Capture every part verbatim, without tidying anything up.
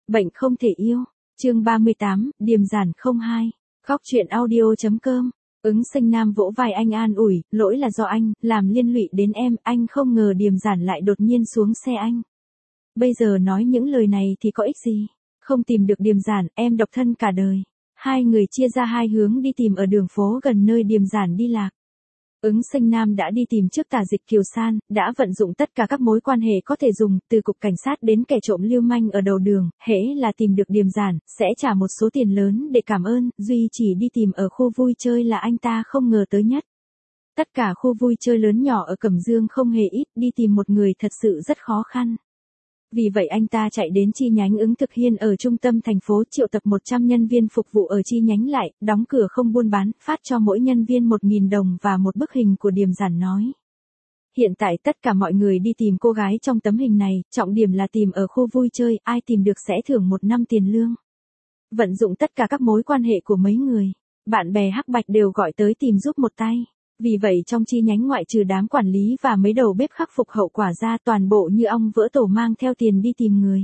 Bệnh không thể yêu. Chương ba mươi tám, Điềm Giản không hai. Góc truyện audio.com. Ứng Sinh Nam vỗ vai anh an ủi, lỗi là do anh, làm liên lụy đến em, anh không ngờ Điềm Giản lại đột nhiên xuống xe anh. Bây giờ nói những lời này thì có ích gì? Không tìm được Điềm Giản, em độc thân cả đời. Hai người chia ra hai hướng đi tìm ở đường phố gần nơi Điềm Giản đi lạc. Ứng Sinh Nam đã đi tìm trước Tả Dịch Kiều San, đã vận dụng tất cả các mối quan hệ có thể dùng, từ cục cảnh sát đến kẻ trộm lưu manh ở đầu đường, hễ là tìm được Điềm Giản, sẽ trả một số tiền lớn để cảm ơn, duy chỉ đi tìm ở khu vui chơi là anh ta không ngờ tới nhất. Tất cả khu vui chơi lớn nhỏ ở Cẩm Dương không hề ít, đi tìm một người thật sự rất khó khăn. Vì vậy anh ta chạy đến chi nhánh Ứng Thực Hiên ở trung tâm thành phố, triệu tập một trăm nhân viên phục vụ ở chi nhánh lại, đóng cửa không buôn bán, phát cho mỗi nhân viên một nghìn đồng và một bức hình của Điềm Giản nói. Hiện tại tất cả mọi người đi tìm cô gái trong tấm hình này, trọng điểm là tìm ở khu vui chơi, ai tìm được sẽ thưởng một năm tiền lương. Vận dụng tất cả các mối quan hệ của mấy người, bạn bè hắc bạch đều gọi tới tìm giúp một tay. Vì vậy trong chi nhánh ngoại trừ đám quản lý và mấy đầu bếp khắc phục hậu quả ra, toàn bộ như ong vỡ tổ mang theo tiền đi tìm người.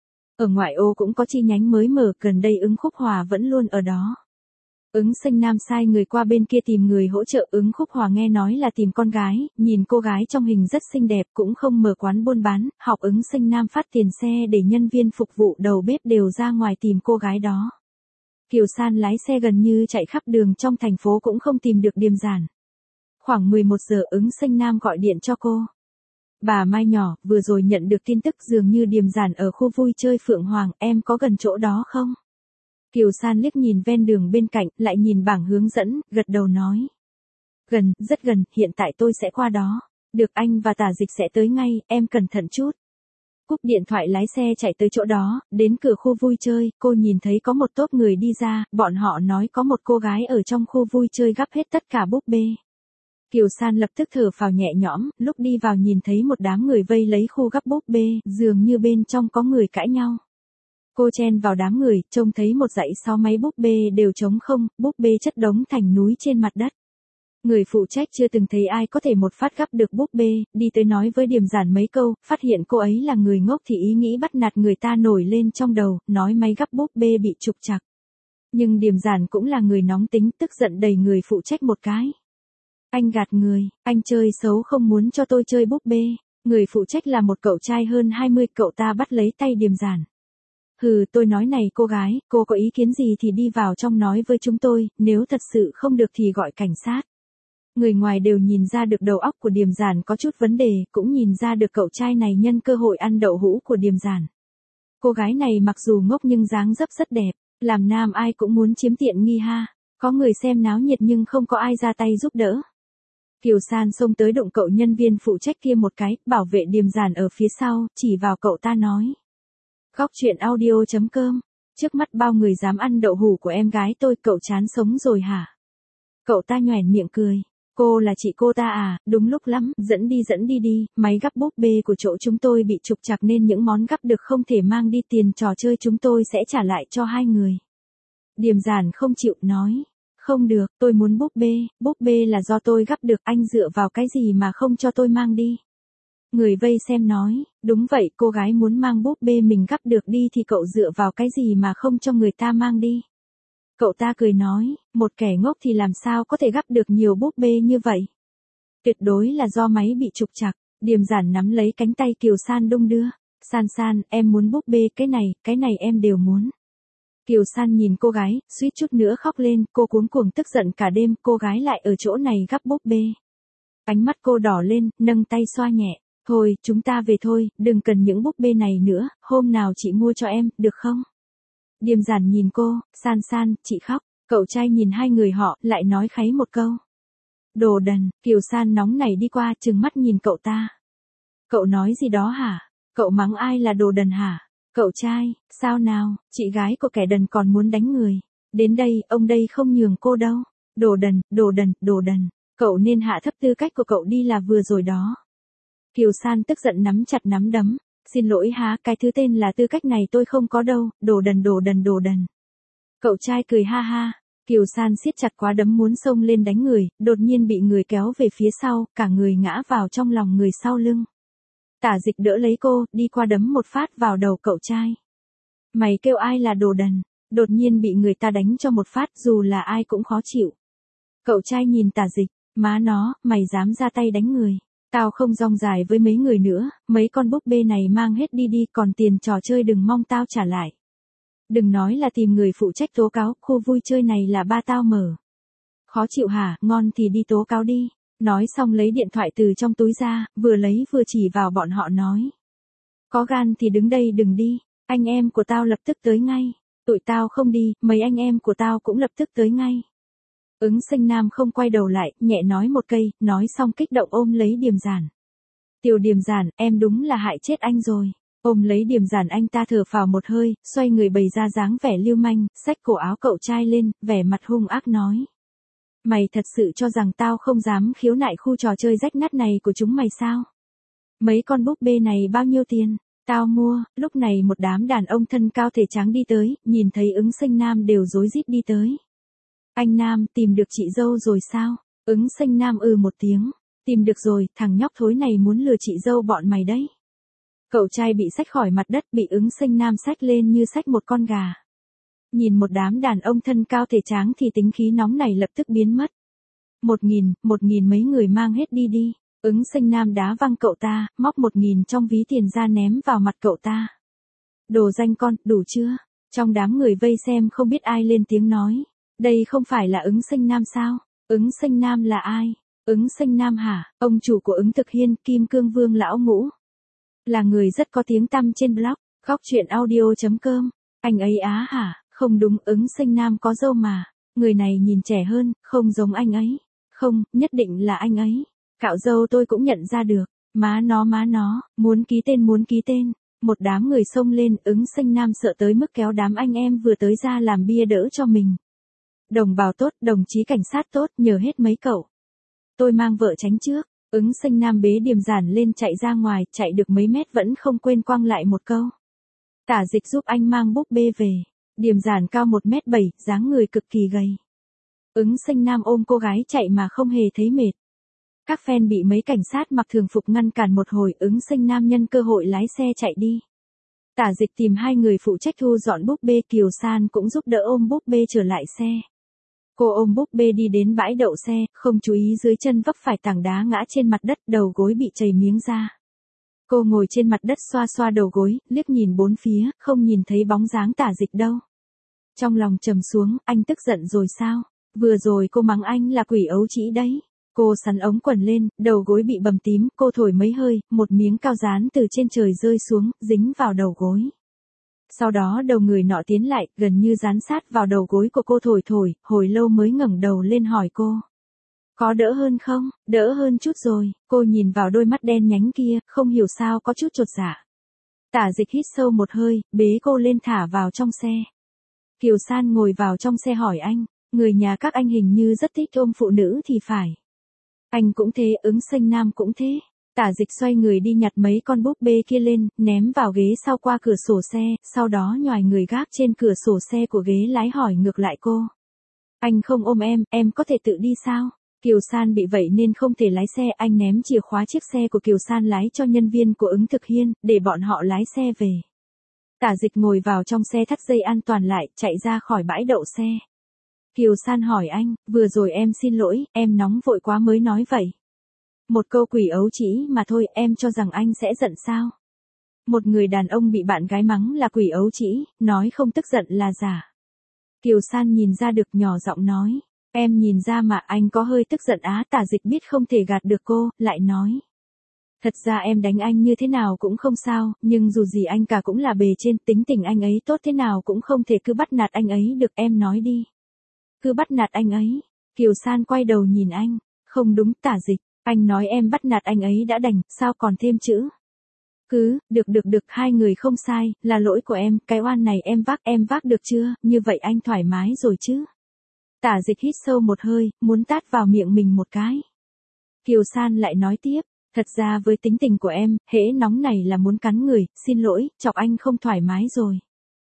Ở ngoại ô cũng có chi nhánh mới mở, gần đây Ứng Khúc Hòa vẫn luôn ở đó. Ứng Sinh Nam sai người qua bên kia tìm người hỗ trợ. Ứng Khúc Hòa nghe nói là tìm con gái, nhìn cô gái trong hình rất xinh đẹp, cũng không mở quán buôn bán, học Ứng Sinh Nam phát tiền xe để nhân viên phục vụ đầu bếp đều ra ngoài tìm cô gái đó. Kiều San lái xe gần như chạy khắp đường trong thành phố cũng không tìm được Điềm Giản. Khoảng mười một giờ Ứng Sinh Nam gọi điện cho cô. Bà Mai nhỏ, vừa rồi nhận được tin tức dường như Điềm Giản ở khu vui chơi Phượng Hoàng, em có gần chỗ đó không? Kiều San liếc nhìn ven đường bên cạnh, lại nhìn bảng hướng dẫn, gật đầu nói. Gần, rất gần, hiện tại tôi sẽ qua đó. Được, anh và Tả Dịch sẽ tới ngay, em cẩn thận chút. Cúp điện thoại lái xe chạy tới chỗ đó, đến cửa khu vui chơi, cô nhìn thấy có một tốp người đi ra, bọn họ nói có một cô gái ở trong khu vui chơi gắp hết tất cả búp bê. Kiều San lập tức thở phào nhẹ nhõm, lúc đi vào nhìn thấy một đám người vây lấy khu gắp búp bê, dường như bên trong có người cãi nhau. Cô chen vào đám người, trông thấy một dãy sáu máy búp bê đều trống không, búp bê chất đống thành núi trên mặt đất. Người phụ trách chưa từng thấy ai có thể một phát gắp được búp bê, đi tới nói với Điềm Giản mấy câu, phát hiện cô ấy là người ngốc thì ý nghĩ bắt nạt người ta nổi lên trong đầu, nói máy gắp búp bê bị trục trặc. Nhưng Điềm Giản cũng là người nóng tính, tức giận đẩy người phụ trách một cái. Anh gạt người, anh chơi xấu không muốn cho tôi chơi búp bê. Người phụ trách là một cậu trai hơn hai mươi, cậu ta bắt lấy tay Điềm Giản. Hừ, tôi nói này cô gái, cô có ý kiến gì thì đi vào trong nói với chúng tôi, nếu thật sự không được thì gọi cảnh sát. Người ngoài đều nhìn ra được đầu óc của Điềm Giản có chút vấn đề, cũng nhìn ra được cậu trai này nhân cơ hội ăn đậu hũ của Điềm Giản. Cô gái này mặc dù ngốc nhưng dáng dấp rất đẹp, làm nam ai cũng muốn chiếm tiện nghi ha. Có người xem náo nhiệt nhưng không có ai ra tay giúp đỡ. Kiều San xông tới đụng cậu nhân viên phụ trách kia một cái, bảo vệ Điềm Giản ở phía sau, chỉ vào cậu ta nói. Góc truyện audio.com. Trước mắt bao người dám ăn đậu hũ của em gái tôi, cậu chán sống rồi hả? Cậu ta nhoẻn miệng cười. Cô là chị cô ta à, đúng lúc lắm, dẫn đi dẫn đi đi, máy gắp búp bê của chỗ chúng tôi bị trục trặc nên những món gắp được không thể mang đi, tiền trò chơi chúng tôi sẽ trả lại cho hai người. Điềm Giản không chịu, nói. Không được, tôi muốn búp bê, búp bê là do tôi gắp được, anh dựa vào cái gì mà không cho tôi mang đi? Người vây xem nói, đúng vậy, cô gái muốn mang búp bê mình gắp được đi thì cậu dựa vào cái gì mà không cho người ta mang đi? Cậu ta cười nói, một kẻ ngốc thì làm sao có thể gắp được nhiều búp bê như vậy? Tuyệt đối là do máy bị trục trặc. Điềm Giản nắm lấy cánh tay Kiều San đung đưa. San San, em muốn búp bê, cái này, cái này em đều muốn. Kiều San nhìn cô gái, suýt chút nữa khóc lên, cô cuống cuồng tức giận cả đêm, cô gái lại ở chỗ này gắp búp bê. Ánh mắt cô đỏ lên, nâng tay xoa nhẹ. Thôi, chúng ta về thôi, đừng cần những búp bê này nữa, hôm nào chị mua cho em, được không? Điềm Giản nhìn cô, San San, chị khóc. Cậu trai nhìn hai người họ, lại nói kháy một câu. Đồ đần, Kiều San nóng nảy đi qua, trừng mắt nhìn cậu ta. Cậu nói gì đó hả? Cậu mắng ai là đồ đần hả? Cậu trai, sao nào, chị gái của kẻ đần còn muốn đánh người. Đến đây, ông đây không nhường cô đâu. Đồ đần, đồ đần, đồ đần. Cậu nên hạ thấp tư cách của cậu đi là vừa rồi đó. Kiều San tức giận nắm chặt nắm đấm. Xin lỗi há, cái thứ tên là tư cách này tôi không có đâu, đồ đần đồ đần đồ đần. Cậu trai cười ha ha. Kiều San siết chặt quá đấm muốn xông lên đánh người, đột nhiên bị người kéo về phía sau, cả người ngã vào trong lòng người sau lưng. Tả Dịch đỡ lấy cô, đi qua đấm một phát vào đầu cậu trai. Mày kêu ai là đồ đần, đột nhiên bị người ta đánh cho một phát dù là ai cũng khó chịu. Cậu trai nhìn Tả Dịch, má nó, mày dám ra tay đánh người. Tao không rong dài với mấy người nữa, mấy con búp bê này mang hết đi đi, còn tiền trò chơi đừng mong tao trả lại. Đừng nói là tìm người phụ trách tố cáo, khu vui chơi này là ba tao mở. Khó chịu hả, ngon thì đi tố cáo đi. Nói xong lấy điện thoại từ trong túi ra, vừa lấy vừa chỉ vào bọn họ nói. Có gan thì đứng đây đừng đi, anh em của tao lập tức tới ngay. Tụi tao không đi, mấy anh em của tao cũng lập tức tới ngay. Ứng Sinh Nam không quay đầu lại, nhẹ nói một cây, nói xong kích động ôm lấy Điềm Giản. Tiểu Điềm Giản, em đúng là hại chết anh rồi. Ôm lấy Điềm Giản anh ta thở phào một hơi, xoay người bày ra dáng vẻ lưu manh, xách cổ áo cậu trai lên, vẻ mặt hung ác nói. Mày thật sự cho rằng tao không dám khiếu nại khu trò chơi rách nát này của chúng mày sao? Mấy con búp bê này bao nhiêu tiền? Tao mua. Lúc này một đám đàn ông thân cao thể tráng đi tới, nhìn thấy Ứng Sinh Nam đều rối rít đi tới. Anh Nam, tìm được chị dâu rồi sao? Ứng Sinh Nam ừ một tiếng. Tìm được rồi, thằng nhóc thối này muốn lừa chị dâu bọn mày đấy. Cậu trai bị xách khỏi mặt đất, bị Ứng Sinh Nam xách lên như xách một con gà. Nhìn một đám đàn ông thân cao thể tráng thì tính khí nóng này lập tức biến mất. Một nghìn, một nghìn mấy người mang hết đi đi. Ứng Sinh Nam đá văng cậu ta, móc một nghìn trong ví tiền ra ném vào mặt cậu ta. Đồ danh con, đủ chưa? Trong đám người vây xem không biết ai lên tiếng nói. Đây không phải là Ứng Sinh Nam sao? Ứng Sinh Nam là ai? Ứng Sinh Nam hả? Ông chủ của Ứng Thực Hiên, Kim Cương Vương lão ngũ. Là người rất có tiếng tăm trên blog, góc truyện audio chấm com. Anh ấy á hả? Không đúng, Ứng Sinh Nam có dâu mà. Người này nhìn trẻ hơn, không giống anh ấy. Không, nhất định là anh ấy. Cạo dâu tôi cũng nhận ra được. Má nó má nó, muốn ký tên muốn ký tên. Một đám người xông lên, Ứng Sinh Nam sợ tới mức kéo đám anh em vừa tới ra làm bia đỡ cho mình. Đồng bào tốt, đồng chí cảnh sát tốt, nhờ hết mấy cậu. Tôi mang vợ tránh trước. Ứng Sinh Nam bế Điềm Giản lên chạy ra ngoài, chạy được mấy mét vẫn không quên quăng lại một câu. Tả Dịch giúp anh mang búp bê về. Điềm Giản cao một mét bảy, dáng người cực kỳ gầy. Ứng Sinh Nam ôm cô gái chạy mà không hề thấy mệt. Các fan bị mấy cảnh sát mặc thường phục ngăn cản một hồi, Ứng Sinh Nam nhân cơ hội lái xe chạy đi. Tả Dịch tìm hai người phụ trách thu dọn búp bê, Kiều San cũng giúp đỡ ôm búp bê trở lại xe. Cô ôm búp bê đi đến bãi đậu xe, không chú ý dưới chân vấp phải tảng đá ngã trên mặt đất, đầu gối bị chảy miếng ra. Cô ngồi trên mặt đất xoa xoa đầu gối, liếc nhìn bốn phía, không nhìn thấy bóng dáng Tả Dịch đâu. Trong lòng trầm xuống, anh tức giận rồi sao? Vừa rồi cô mắng anh là quỷ ấu trĩ đấy. Cô sắn ống quần lên, đầu gối bị bầm tím, cô thổi mấy hơi, một miếng cao dán từ trên trời rơi xuống, dính vào đầu gối. Sau đó đầu người nọ tiến lại, gần như dán sát vào đầu gối của cô thổi thổi, hồi lâu mới ngẩng đầu lên hỏi cô. Có đỡ hơn không? Đỡ hơn chút rồi. Cô nhìn vào đôi mắt đen nhánh kia, không hiểu sao có chút chột dạ. Tả Dịch hít sâu một hơi, bế cô lên thả vào trong xe. Kiều San ngồi vào trong xe hỏi anh, người nhà các anh hình như rất thích ôm phụ nữ thì phải. Anh cũng thế, Ứng Sinh Nam cũng thế. Tả Dịch xoay người đi nhặt mấy con búp bê kia lên, ném vào ghế sau qua cửa sổ xe, sau đó nhoài người gác trên cửa sổ xe của ghế lái hỏi ngược lại cô. Anh không ôm em, em có thể tự đi sao? Kiều San bị vậy nên không thể lái xe, anh ném chìa khóa chiếc xe của Kiều San lái cho nhân viên của Ứng Thực Hiên, để bọn họ lái xe về. Tả Dịch ngồi vào trong xe thắt dây an toàn lại, chạy ra khỏi bãi đậu xe. Kiều San hỏi anh, vừa rồi em xin lỗi, em nóng vội quá mới nói vậy. Một câu quỷ ấu trĩ mà thôi, em cho rằng anh sẽ giận sao? Một người đàn ông bị bạn gái mắng là quỷ ấu trĩ, nói không tức giận là giả. Kiều San nhìn ra được, nhỏ giọng nói. Em nhìn ra mà, anh có hơi tức giận á. Tả Dịch biết không thể gạt được cô, lại nói. Thật ra em đánh anh như thế nào cũng không sao, nhưng dù gì anh cả cũng là bề trên, tính tình anh ấy tốt thế nào cũng không thể cứ bắt nạt anh ấy được, em nói đi. Cứ bắt nạt anh ấy. Kiều San quay đầu nhìn anh. Không đúng, Tả Dịch, anh nói em bắt nạt anh ấy đã đành, sao còn thêm chữ? Cứ, được được được, hai người không sai, là lỗi của em, cái oan này em vác, em vác được chưa, như vậy anh thoải mái rồi chứ? Tả Dịch hít sâu một hơi, muốn tát vào miệng mình một cái. Kiều San lại nói tiếp, thật ra với tính tình của em, hễ nóng này là muốn cắn người, xin lỗi, chọc anh không thoải mái rồi.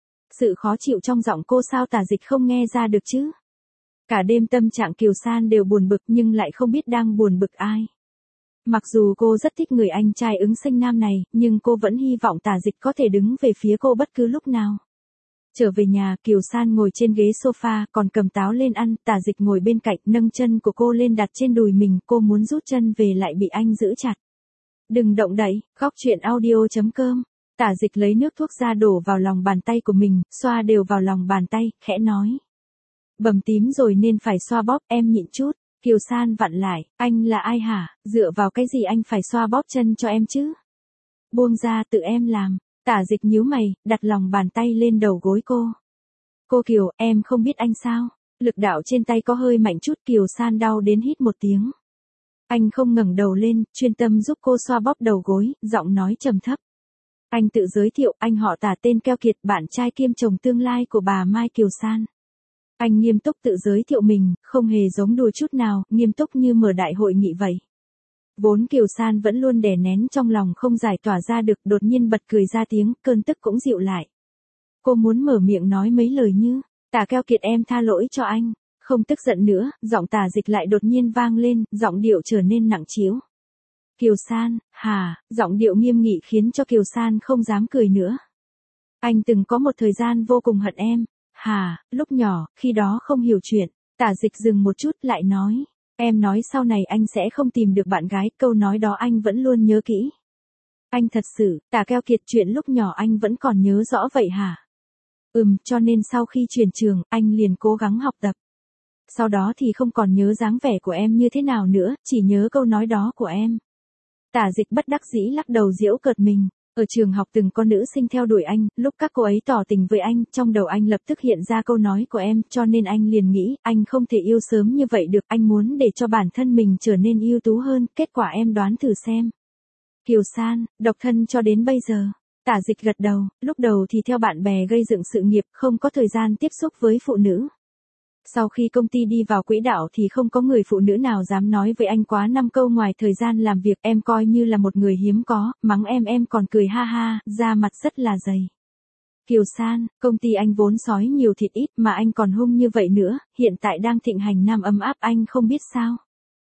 Sự khó chịu trong giọng cô sao Tả Dịch không nghe ra được chứ? Cả đêm tâm trạng Kiều San đều buồn bực nhưng lại không biết đang buồn bực ai. Mặc dù cô rất thích người anh trai Ứng Sinh Nam này, nhưng cô vẫn hy vọng Tả Dịch có thể đứng về phía cô bất cứ lúc nào. Trở về nhà, Kiều San ngồi trên ghế sofa, còn cầm táo lên ăn, Tả Dịch ngồi bên cạnh, nâng chân của cô lên đặt trên đùi mình, cô muốn rút chân về lại bị anh giữ chặt. Đừng động đậy, khóc chuyện audio chấm com. Tả Dịch lấy nước thuốc ra đổ vào lòng bàn tay của mình, xoa đều vào lòng bàn tay, khẽ nói. Bầm tím rồi nên phải xoa bóp, em nhịn chút. Kiều San vặn lại, anh là ai hả, dựa vào cái gì anh phải xoa bóp chân cho em chứ? Buông ra, tự em làm. Tả Dịch nhíu mày, đặt lòng bàn tay lên đầu gối cô. Cô Kiều, em không biết anh sao? Lực đạo trên tay có hơi mạnh chút, Kiều San đau đến hít một tiếng. Anh không ngẩng đầu lên, chuyên tâm giúp cô xoa bóp đầu gối, giọng nói trầm thấp. Anh tự giới thiệu, anh họ Tả tên Keo Kiệt, bạn trai kiêm chồng tương lai của bà Mai Kiều San. Anh nghiêm túc tự giới thiệu mình, không hề giống đùa chút nào, nghiêm túc như mở đại hội nghị vậy. Vốn Kiều San vẫn luôn đè nén trong lòng không giải tỏa ra được, đột nhiên bật cười ra tiếng, cơn tức cũng dịu lại. Cô muốn mở miệng nói mấy lời như, Tả Keo Kiệt em tha lỗi cho anh, không tức giận nữa, giọng Tả Dịch lại đột nhiên vang lên, giọng điệu trở nên nặng trĩu. Kiều San, hà, giọng điệu nghiêm nghị khiến cho Kiều San không dám cười nữa. Anh từng có một thời gian vô cùng hận em, hà, lúc nhỏ, khi đó không hiểu chuyện, Tả Dịch dừng một chút lại nói. Em nói sau này anh sẽ không tìm được bạn gái, câu nói đó anh vẫn luôn nhớ kỹ. Anh thật sự, Tả Keo Kiệt chuyện lúc nhỏ anh vẫn còn nhớ rõ vậy hả? Ừm, cho nên sau khi chuyển trường, anh liền cố gắng học tập. Sau đó thì không còn nhớ dáng vẻ của em như thế nào nữa, chỉ nhớ câu nói đó của em. Tả Dịch bất đắc dĩ lắc đầu giễu cợt mình. Ở trường học từng có nữ sinh theo đuổi anh, lúc các cô ấy tỏ tình với anh, trong đầu anh lập tức hiện ra câu nói của em, cho nên anh liền nghĩ, anh không thể yêu sớm như vậy được, anh muốn để cho bản thân mình trở nên ưu tú hơn, kết quả em đoán thử xem. Kiều San, độc thân cho đến bây giờ. Tả Dịch gật đầu, lúc đầu thì theo bạn bè gây dựng sự nghiệp, không có thời gian tiếp xúc với phụ nữ. Sau khi công ty đi vào quỹ đạo thì không có người phụ nữ nào dám nói với anh quá năm câu ngoài thời gian làm việc, em coi như là một người hiếm có, mắng em em còn cười ha ha, da mặt rất là dày. Kiều San, công ty anh vốn sói nhiều thịt ít mà anh còn hung như vậy nữa, hiện tại đang thịnh hành nam ấm áp anh không biết sao.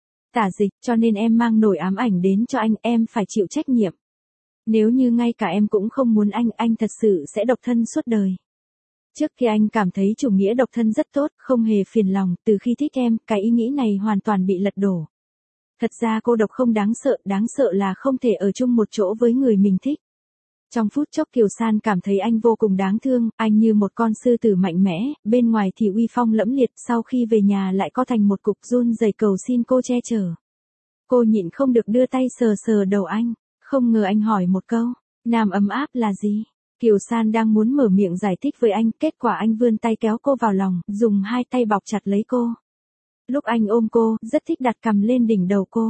Tả Dịch, cho nên em mang nổi ám ảnh đến cho anh, em phải chịu trách nhiệm. Nếu như ngay cả em cũng không muốn anh, anh thật sự sẽ độc thân suốt đời. Trước khi anh cảm thấy chủ nghĩa độc thân rất tốt, không hề phiền lòng, từ khi thích em, cái ý nghĩ này hoàn toàn bị lật đổ. Thật ra cô độc không đáng sợ, đáng sợ là không thể ở chung một chỗ với người mình thích. Trong phút chốc Kiều San cảm thấy anh vô cùng đáng thương, anh như một con sư tử mạnh mẽ, bên ngoài thì uy phong lẫm liệt, sau khi về nhà lại co thành một cục run rẩy cầu xin cô che chở. Cô nhịn không được đưa tay sờ sờ đầu anh, không ngờ anh hỏi một câu, nam ấm áp là gì? Kiều San đang muốn mở miệng giải thích với anh, kết quả anh vươn tay kéo cô vào lòng, dùng hai tay bọc chặt lấy cô. Lúc anh ôm cô, rất thích đặt cằm lên đỉnh đầu cô.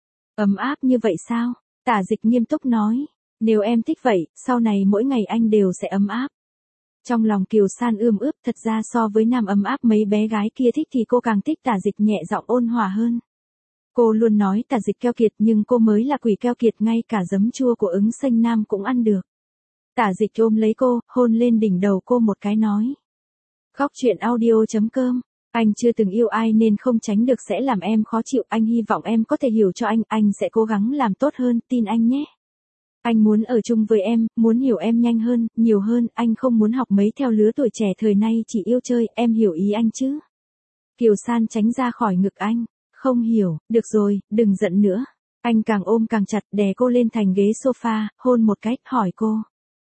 Ấm áp như vậy sao? Tả Dịch nghiêm túc nói. Nếu em thích vậy, sau này mỗi ngày anh đều sẽ ấm áp. Trong lòng Kiều San ươm ướp, thật ra so với nam ấm áp mấy bé gái kia thích thì cô càng thích Tả Dịch nhẹ giọng ôn hòa hơn. Cô luôn nói Tả Dịch keo kiệt nhưng cô mới là quỷ keo kiệt, ngay cả giấm chua của Ứng Xanh Nam cũng ăn được. Tả Dịch ôm lấy cô, hôn lên đỉnh đầu cô một cái nói. Khóc chuyện audio chấm com. Anh chưa từng yêu ai nên không tránh được sẽ làm em khó chịu, anh hy vọng em có thể hiểu cho anh, anh sẽ cố gắng làm tốt hơn, tin anh nhé. Anh muốn ở chung với em, muốn hiểu em nhanh hơn, nhiều hơn, anh không muốn học mấy theo lứa tuổi trẻ thời nay chỉ yêu chơi, em hiểu ý anh chứ? Kiều San tránh ra khỏi ngực anh, không hiểu, được rồi, đừng giận nữa. Anh càng ôm càng chặt, đè cô lên thành ghế sofa, hôn một cái, hỏi cô.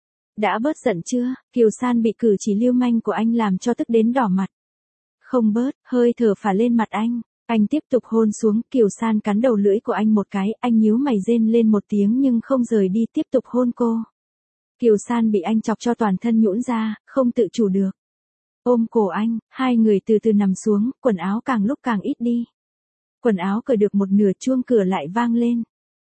Đã bớt giận chưa? Kiều San bị cử chỉ lưu manh của anh làm cho tức đến đỏ mặt. Không bớt, hơi thở phả lên mặt anh. Anh tiếp tục hôn xuống, Kiều San cắn đầu lưỡi của anh một cái, anh nhíu mày rên lên một tiếng nhưng không rời đi, tiếp tục hôn cô. Kiều San bị anh chọc cho toàn thân nhũn ra, không tự chủ được. Ôm cổ anh, hai người từ từ nằm xuống, quần áo càng lúc càng ít đi. Quần áo cởi được một nửa, chuông cửa lại vang lên.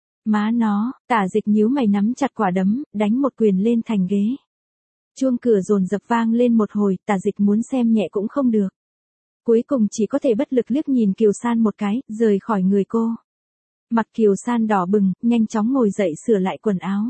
Má nó, Tả Dịch nhíu mày nắm chặt quả đấm, đánh một quyền lên thành ghế. Chuông cửa dồn dập vang lên một hồi, Tả Dịch muốn xem nhẹ cũng không được. Cuối cùng chỉ có thể bất lực liếc nhìn Kiều San một cái, rời khỏi người cô. Mặt Kiều San đỏ bừng, nhanh chóng ngồi dậy sửa lại quần áo.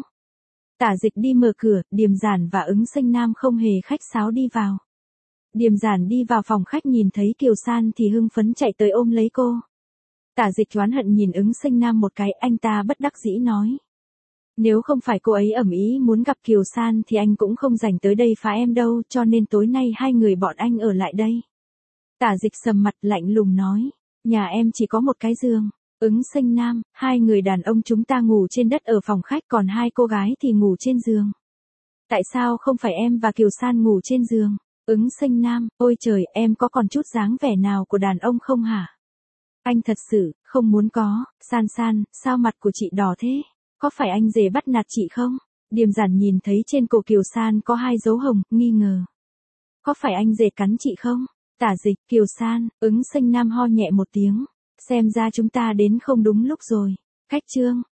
Tả Dịch đi mở cửa, Điềm Giản và Ứng Xanh Nam không hề khách sáo đi vào. Điềm Giản đi vào phòng khách nhìn thấy Kiều San thì hưng phấn chạy tới ôm lấy cô. Tả Dịch oán hận nhìn Ứng Xanh Nam một cái, anh ta bất đắc dĩ nói. Nếu không phải cô ấy ẩm ý muốn gặp Kiều San thì anh cũng không rảnh tới đây phá em đâu, cho nên tối nay hai người bọn anh ở lại đây. Tả Dịch sầm mặt lạnh lùng nói, nhà em chỉ có một cái giường. Ứng Sinh Nam, hai người đàn ông chúng ta ngủ trên đất ở phòng khách, còn hai cô gái thì ngủ trên giường. Tại sao không phải em và Kiều San ngủ trên giường? Ứng Sinh Nam, ôi trời, em có còn chút dáng vẻ nào của đàn ông không hả? Anh thật sự, không muốn có. San San, sao mặt của chị đỏ thế? Có phải anh rể bắt nạt chị không? Điềm Giản nhìn thấy trên cổ Kiều San có hai dấu hồng, nghi ngờ. Có phải anh rể cắn chị không? Tả Dịch, Kiều San, Ứng Sinh Nam ho nhẹ một tiếng. Xem ra chúng ta đến không đúng lúc rồi. Khách trương,